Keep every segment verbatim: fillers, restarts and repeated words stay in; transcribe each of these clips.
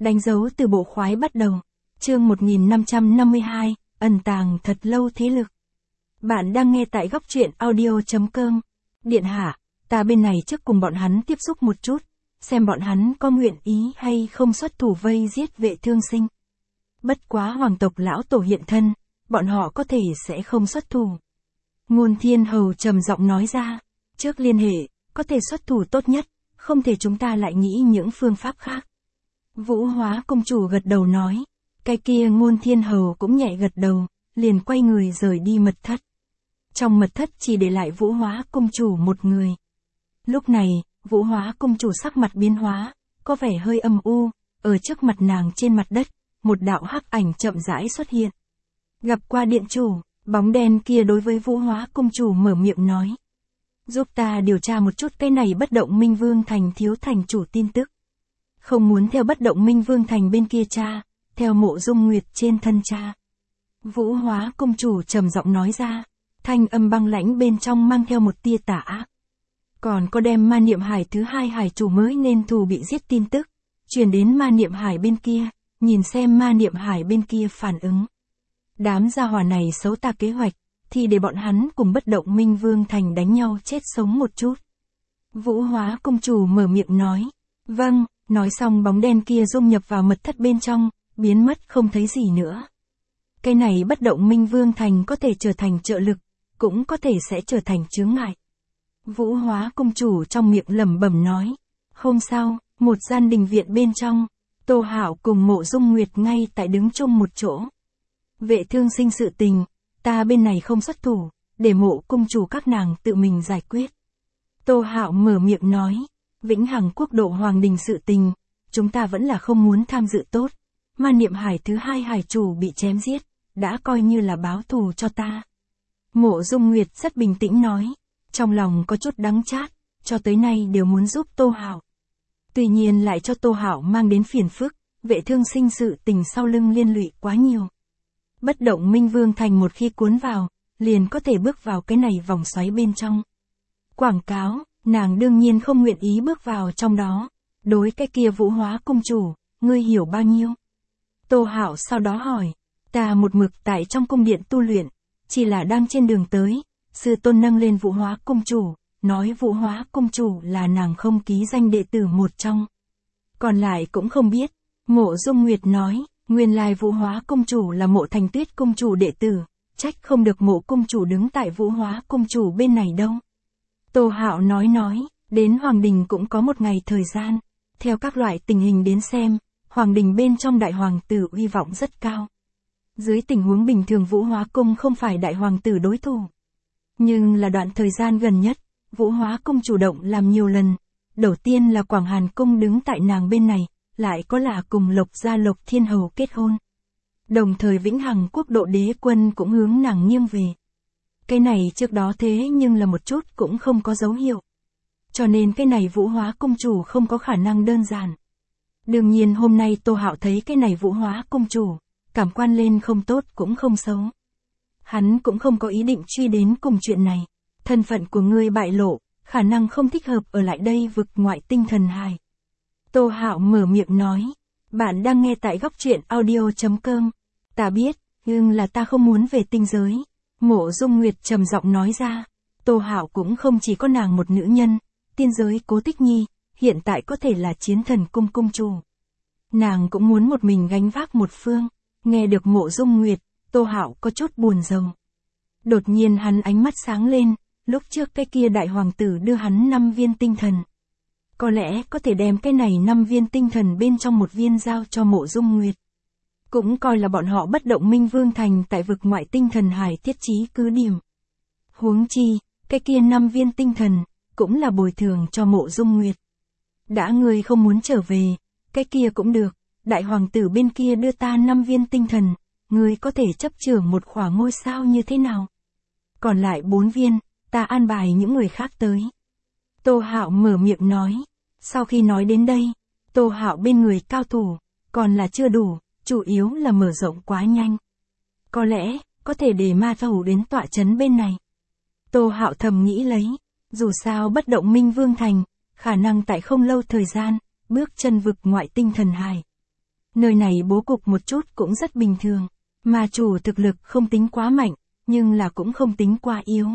Đánh dấu từ bộ khoái bắt đầu. Chương một nghìn năm trăm năm mươi hai, ẩn tàng thật lâu thế lực. Bạn đang nghe tại góc truyện audio chấm com. Điện hạ, ta bên này trước cùng bọn hắn tiếp xúc một chút, xem bọn hắn có nguyện ý hay không xuất thủ vây giết Vệ Thương Sinh. Bất quá hoàng tộc lão tổ hiện thân, bọn họ có thể sẽ không xuất thủ. Ngôn Thiên Hầu trầm giọng nói ra, trước liên hệ, có thể xuất thủ tốt nhất, không thể chúng ta lại nghĩ những phương pháp khác. Vũ Hóa công chủ gật đầu nói, cái kia Ngôn Thiên Hầu cũng nhẹ gật đầu, liền quay người rời đi mật thất. Trong mật thất chỉ để lại Vũ Hóa công chủ một người. Lúc này, Vũ Hóa công chủ sắc mặt biến hóa, có vẻ hơi âm u, ở trước mặt nàng trên mặt đất, một đạo hắc ảnh chậm rãi xuất hiện. Gặp qua điện chủ, bóng đen kia đối với Vũ Hóa công chủ mở miệng nói. Giúp ta điều tra một chút cái này bất động Minh Vương Thành thiếu thành chủ tin tức. Không muốn theo bất động Minh Vương Thành bên kia cha, theo Mộ Dung Nguyệt trên thân cha. Vũ Hóa công chủ trầm giọng nói ra, thanh âm băng lãnh bên trong mang theo một tia tà ác. Còn có đem Ma Niệm Hải thứ hai hải chủ mới nên thù bị giết tin tức, truyền đến Ma Niệm Hải bên kia, nhìn xem Ma Niệm Hải bên kia phản ứng. Đám gia hỏa này xấu ta kế hoạch, thì để bọn hắn cùng bất động Minh Vương Thành đánh nhau chết sống một chút. Vũ Hóa công chủ mở miệng nói, vâng, nói xong bóng đen kia dung nhập vào mật thất bên trong, biến mất không thấy gì nữa. Cái này bất động Minh Vương Thành có thể trở thành trợ lực, cũng có thể sẽ trở thành chướng ngại. Vũ Hóa công chủ trong miệng lẩm bẩm nói. Hôm sau, một gian đình viện bên trong, Tô Hạo cùng Mộ Dung Nguyệt ngay tại đứng chung một chỗ. Vệ Thương Sinh sự tình, ta bên này không xuất thủ, để Mộ công chủ các nàng tự mình giải quyết. Tô Hạo mở miệng nói, Vĩnh Hằng quốc độ hoàng đình sự tình, chúng ta vẫn là không muốn tham dự tốt. Ma Niệm Hải thứ hai hải chủ bị chém giết, đã coi như là báo thù cho ta. Mộ Dung Nguyệt rất bình tĩnh nói, trong lòng có chút đắng chát, cho tới nay đều muốn giúp Tô Hạo. Tuy nhiên lại cho Tô Hạo mang đến phiền phức, Vệ Thương Sinh sự tình sau lưng liên lụy quá nhiều. Bất động Minh Vương Thành một khi cuốn vào, liền có thể bước vào cái này vòng xoáy bên trong. Quảng cáo, nàng đương nhiên không nguyện ý bước vào trong đó. Đối cái kia Vũ Hóa công chủ, ngươi hiểu bao nhiêu? Tô Hạo sau đó hỏi, ta một mực tại trong cung điện tu luyện, chỉ là đang trên đường tới, sư tôn nâng lên Vũ Hóa công chủ, nói Vũ Hóa công chủ là nàng không ký danh đệ tử một trong. Còn lại cũng không biết. Mộ Dung Nguyệt nói, nguyên lai Vũ Hóa công chủ là Mộ Thành Tuyết công chủ đệ tử, trách không được Mộ công chủ đứng tại Vũ Hóa công chủ bên này đâu. Tô Hạo nói nói, đến Hoàng Đình cũng có một ngày thời gian, theo các loại tình hình đến xem, Hoàng Đình bên trong đại hoàng tử uy vọng rất cao. Dưới tình huống bình thường Vũ Hóa cung không phải đại hoàng tử đối thủ. Nhưng là đoạn thời gian gần nhất, Vũ Hóa cung chủ động làm nhiều lần. Đầu tiên là Quảng Hàn cung đứng tại nàng bên này, lại có là cùng Lộc gia Lộc Thiên Hầu kết hôn. Đồng thời Vĩnh Hằng quốc độ đế quân cũng hướng nàng nghiêng về. Cái này trước đó thế nhưng là một chút cũng không có dấu hiệu. Cho nên cái này Vũ Hóa công chủ không có khả năng đơn giản. Đương nhiên hôm nay Tô Hạo thấy cái này Vũ Hóa công chủ, cảm quan lên không tốt cũng không xấu. Hắn cũng không có ý định truy đến cùng chuyện này. Thân phận của ngươi bại lộ, khả năng không thích hợp ở lại đây vực ngoại tinh thần hài. Tô Hạo mở miệng nói, bạn đang nghe tại góc truyện audio chấm com. Ta biết, nhưng là ta không muốn về tinh giới. Mộ Dung Nguyệt trầm giọng nói ra, Tô Hạo cũng không chỉ có nàng một nữ nhân, tiên giới Cố Tích Nhi, hiện tại có thể là chiến thần cung cung chủ. Nàng cũng muốn một mình gánh vác một phương. Nghe được Mộ Dung Nguyệt, Tô Hạo có chút buồn rầu. Đột nhiên hắn ánh mắt sáng lên, lúc trước cái kia đại hoàng tử đưa hắn năm viên tinh thần. Có lẽ có thể đem cái này năm viên tinh thần bên trong một viên giao cho Mộ Dung Nguyệt. Cũng coi là bọn họ bất động Minh Vương Thành tại vực ngoại tinh thần hải thiết trí cứ điểm. Huống chi, cái kia năm viên tinh thần, cũng là bồi thường cho Mộ Dung Nguyệt. Đã ngươi không muốn trở về, cái kia cũng được, đại hoàng tử bên kia đưa ta năm viên tinh thần, ngươi có thể chấp chưởng một khỏa ngôi sao như thế nào? Còn lại bốn viên, ta an bài những người khác tới. Tô Hạo mở miệng nói, sau khi nói đến đây, Tô Hạo bên người cao thủ, còn là chưa đủ, chủ yếu là mở rộng quá nhanh. Có lẽ, có thể để ma thủ đến tọa chấn bên này. Tô Hạo thầm nghĩ lấy, dù sao bất động Minh Vương Thành, khả năng tại không lâu thời gian, bước chân vực ngoại tinh thần hải. Nơi này bố cục một chút cũng rất bình thường. Ma chủ thực lực không tính quá mạnh, nhưng là cũng không tính quá yếu.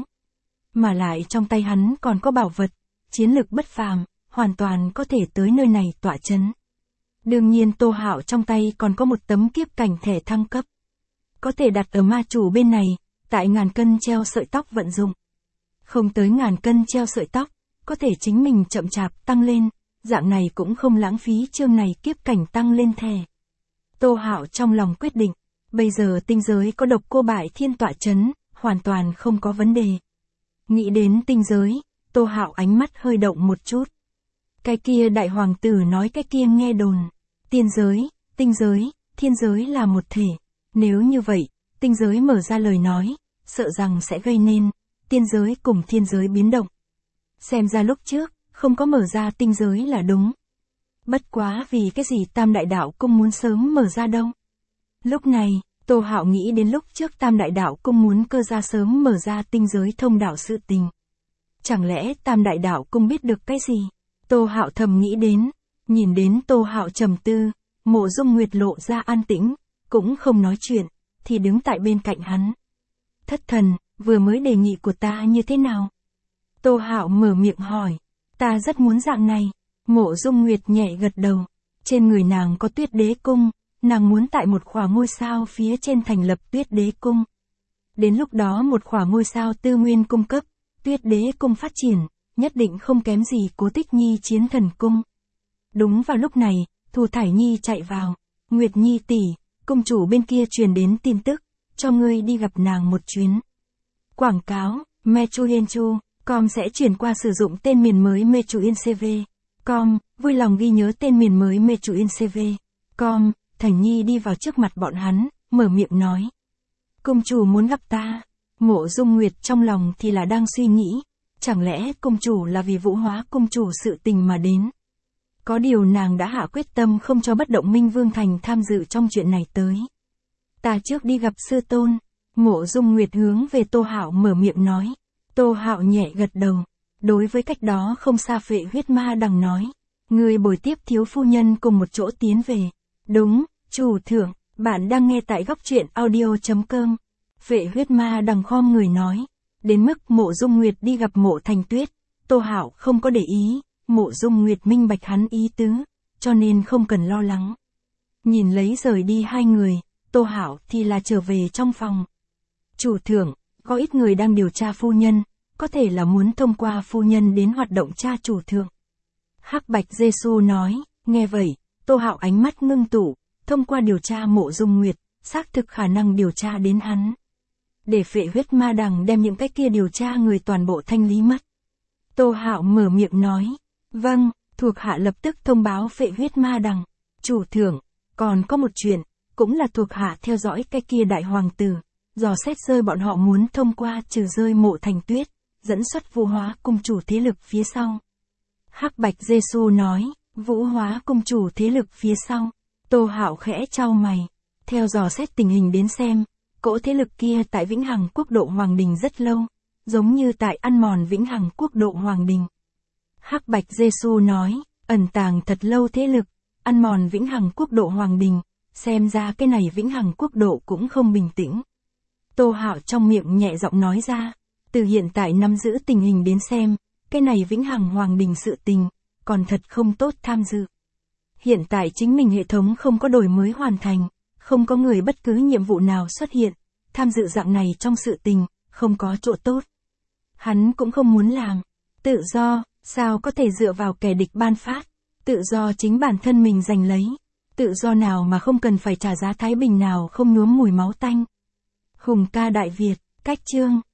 Mà lại trong tay hắn còn có bảo vật, chiến lực bất phàm, hoàn toàn có thể tới nơi này tọa chấn. Đương nhiên Tô Hạo trong tay còn có một tấm kiếp cảnh thẻ thăng cấp. Có thể đặt ở ma chủ bên này, tại ngàn cân treo sợi tóc vận dụng. Không tới ngàn cân treo sợi tóc, có thể chính mình chậm chạp tăng lên, dạng này cũng không lãng phí chương này kiếp cảnh tăng lên thẻ. Tô Hạo trong lòng quyết định, bây giờ tinh giới có độc cô bại thiên tọa chấn, hoàn toàn không có vấn đề. Nghĩ đến tinh giới, Tô Hạo ánh mắt hơi động một chút. Cái kia đại hoàng tử nói cái kia nghe đồn. Tiên giới, tinh giới, thiên giới là một thể. Nếu như vậy, tinh giới mở ra lời nói, sợ rằng sẽ gây nên tiên giới cùng thiên giới biến động. Xem ra lúc trước, không có mở ra tinh giới là đúng. Bất quá vì cái gì Tam Đại Đạo Cung muốn sớm mở ra đâu. Lúc này, Tô Hạo nghĩ đến lúc trước Tam Đại Đạo Cung muốn cơ ra sớm mở ra tinh giới thông đạo sự tình. Chẳng lẽ Tam Đại Đạo Cung biết được cái gì? Tô Hạo thầm nghĩ đến, nhìn đến Tô Hạo trầm tư, Mộ Dung Nguyệt lộ ra an tĩnh, cũng không nói chuyện, thì đứng tại bên cạnh hắn. Thất thần, vừa mới đề nghị của ta như thế nào? Tô Hạo mở miệng hỏi, ta rất muốn dạng này. Mộ Dung Nguyệt nhẹ gật đầu, trên người nàng có Tuyết Đế Cung, nàng muốn tại một khỏa ngôi sao phía trên thành lập Tuyết Đế Cung. Đến lúc đó một khỏa ngôi sao tư nguyên cung cấp, Tuyết Đế Cung phát triển, nhất định không kém gì Cố Tích Nhi Chiến Thần Cung. Đúng vào lúc này, Thu Thải Nhi chạy vào, Nguyệt Nhi tỷ, công chủ bên kia truyền đến tin tức, cho ngươi đi gặp nàng một chuyến. Quảng cáo, Mechuyenchu, com sẽ chuyển qua sử dụng tên miền mới Mechuyencv. Com, vui lòng ghi nhớ tên miền mới Mechuyencv. Com, Thành Nhi đi vào trước mặt bọn hắn, mở miệng nói. Công chủ muốn gặp ta. Mộ Dung Nguyệt trong lòng thì là đang suy nghĩ, chẳng lẽ công chủ là vì Vũ Hóa công chủ sự tình mà đến. Có điều nàng đã hạ quyết tâm không cho Bất Động Minh Vương Thành tham dự trong chuyện này tới. Ta trước đi gặp sư tôn. Mộ Dung Nguyệt hướng về Tô Hạo mở miệng nói. Tô Hạo nhẹ gật đầu. Đối với cách đó không xa Phệ Huyết Ma Đằng nói. Người bồi tiếp thiếu phu nhân cùng một chỗ tiến về. Đúng, chủ thượng, bạn đang nghe tại góc truyện audio chấm com. Phệ Huyết Ma Đằng khom người nói. Đến mức Mộ Dung Nguyệt đi gặp Mộ Thành Tuyết, Tô Hạo không có để ý. Mộ Dung Nguyệt minh bạch hắn ý tứ, cho nên không cần lo lắng. Nhìn lấy rời đi hai người, Tô Hạo thì là trở về trong phòng. Chủ thượng, có ít người đang điều tra phu nhân, có thể là muốn thông qua phu nhân đến hoạt động tra chủ thượng. Hắc Bạch Giê-xu nói, nghe vậy, Tô Hạo ánh mắt ngưng tụ, thông qua điều tra Mộ Dung Nguyệt, xác thực khả năng điều tra đến hắn. Để Phệ Huyết Ma Đằng đem những cái kia điều tra người toàn bộ thanh lý mất. Tô Hạo mở miệng nói, vâng, thuộc hạ lập tức thông báo Phệ Huyết Ma Đằng. Chủ thượng, còn có một chuyện, cũng là thuộc hạ theo dõi cái kia đại hoàng tử, dò xét rơi bọn họ muốn thông qua trừ rơi Mộ Thành Tuyết, dẫn xuất Vũ Hóa cung chủ thế lực phía sau. Hắc Bạch Giê-xu nói, Vũ Hóa cung chủ thế lực phía sau. Tô Hạo khẽ chau mày, theo dò xét tình hình đến xem, cỗ thế lực kia tại Vĩnh Hằng Quốc độ Hoàng Đình rất lâu, giống như tại ăn mòn Vĩnh Hằng Quốc độ Hoàng Đình. Hắc Bạch Giê-xu nói, ẩn tàng thật lâu thế lực, ăn mòn Vĩnh Hằng Quốc độ Hoàng Đình, xem ra cái này Vĩnh Hằng Quốc độ cũng không bình tĩnh. Tô Hạo trong miệng nhẹ giọng nói ra, từ hiện tại nắm giữ tình hình đến xem, cái này Vĩnh Hằng Hoàng Đình sự tình, còn thật không tốt tham dự. Hiện tại chính mình hệ thống không có đổi mới hoàn thành, không có người bất cứ nhiệm vụ nào xuất hiện, tham dự dạng này trong sự tình, không có chỗ tốt. Hắn cũng không muốn làm. Tự do, sao có thể dựa vào kẻ địch ban phát, tự do chính bản thân mình giành lấy, tự do nào mà không cần phải trả giá thái bình nào không nhuốm mùi máu tanh. Hùng ca Đại Việt, cách chương.